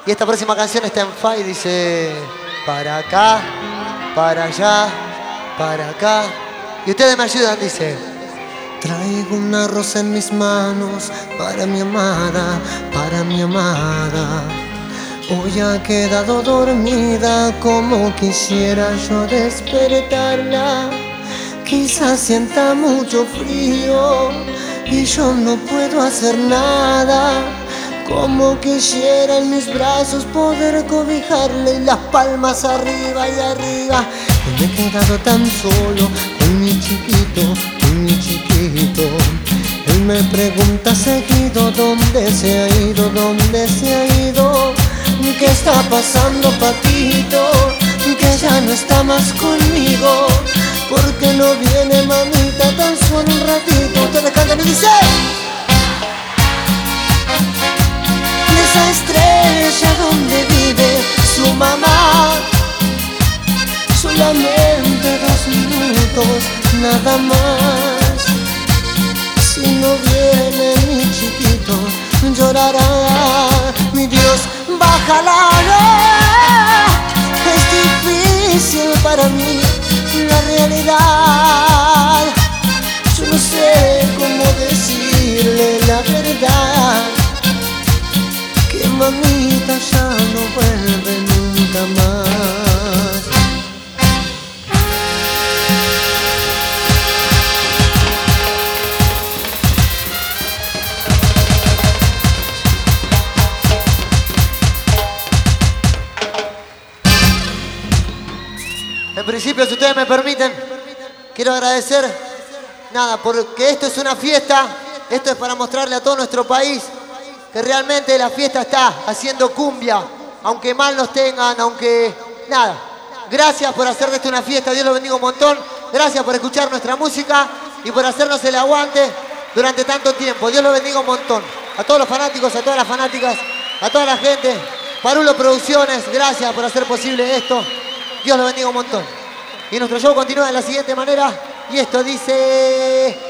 Y esta próxima canción está en fa y dice: para acá, para allá, para acá. Y ustedes me ayudan, dice: traigo una rosa en mis manos para mi amada, para mi amada. Hoy ha quedado dormida, como quisiera yo despertarla. Quizás sienta mucho frío y yo no puedo hacer nada. Como quisiera en mis brazos poder cobijarle y las palmas arriba y arriba. Y me he quedado tan solo con mi chiquito, con mi chiquito. Él me pregunta seguido dónde se ha ido, dónde se ha ido. ¿Qué está pasando, papito? Que ya no está más conmigo. ¿Por qué no viene, mamita, tan solo un ratito? Ustedes cantan y dicen: y esa estrella donde vive su mamá, solamente 2 minutos, nada más. Si no viene mi chiquito, llorará. Mi Dios, bájala. Es difícil para mí la realidad. Yo no sé cómo decirle la verdad, que mamita ya no vuelve nunca más. En principio, si ustedes me permiten, quiero agradecer, nada, porque esto es una fiesta, esto es para mostrarle a todo nuestro país que realmente la fiesta está haciendo cumbia, aunque mal nos tengan, aunque nada. Gracias por hacer de esto una fiesta, Dios los bendiga un montón. Gracias por escuchar nuestra música y por hacernos el aguante durante tanto tiempo. Dios los bendiga un montón. A todos los fanáticos, a todas las fanáticas, a toda la gente. Parulo Producciones, gracias por hacer posible esto. Dios los bendiga un montón. Y nuestro show continúa de la siguiente manera. Y esto dice...